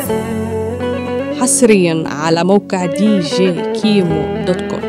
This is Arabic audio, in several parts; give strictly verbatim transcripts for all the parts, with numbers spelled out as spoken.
حصريا على موقع دي جي كيمو دوت كوم.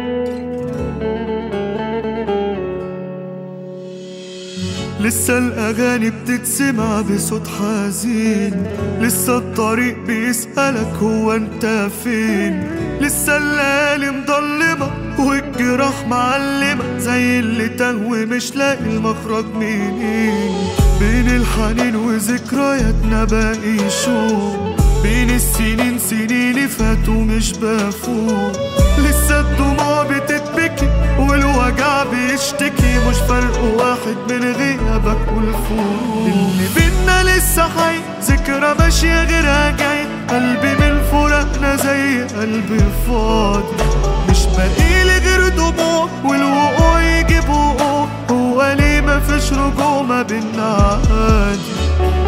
لسه الأغاني بتتسمع بصوت حزين، لسه الطريق بيسألك هو انت فين، لسه الليالي مضلمة والجراح معلمة زي اللي تهوي مش لاقي المخرج منين. بين الحنين وذكرياتنا باقي شوق، بين السنين سنين فاتوا مش بفوق، لسه الدموع بتتبكي والوجع بيشتكي، مش فرق واحد من غيابك والفوق. اللي بينا لسه حي، ذكرى ماشية غيرها جاي، قلبي من فراقنا زي قلبي فاضي، مش باقيلي غير دموع والوقوع يجيب وقوع، هو ليه مفيش رجوع ما بينا عادي.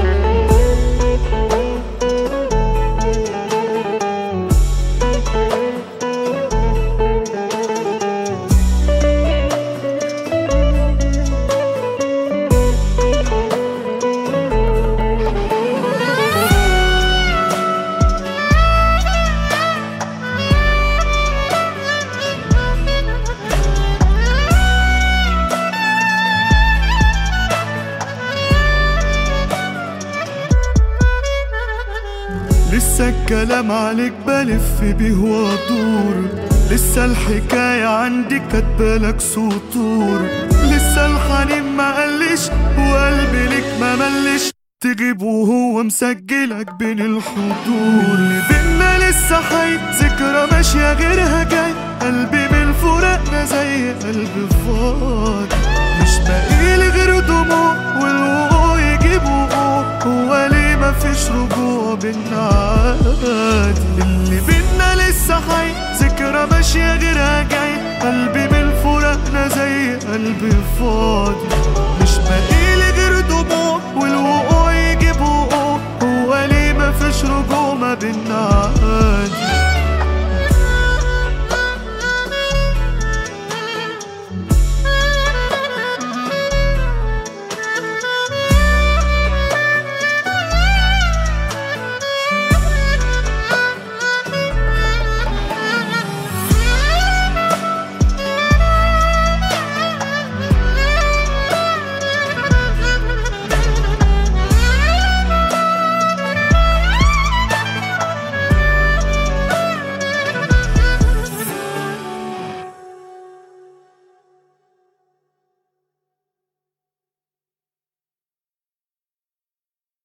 لسه الكلام عليك بلف بيه وادور، لسه الحكاية عندي كاتبالك سطور، لسه الحنين ما قلش وقلبي ليك ما ملش، تجيب وهو مسجلك بين الحضور. اللي بينا لسه حي، ذكرى ماشية غيرها جاي، قلبي من فراقنا زي قلبي فاضي، مش باقيلي غير دموع والوقوع يجيب وقوع، هو ليه مفيش رجوع بينا عادي. اللي بينا لسه حي، ذكرى ماشية غيرها جاي، قلبي من فراقنا زي قلبي فاضي، مش باقيلي غير دموع والوقوع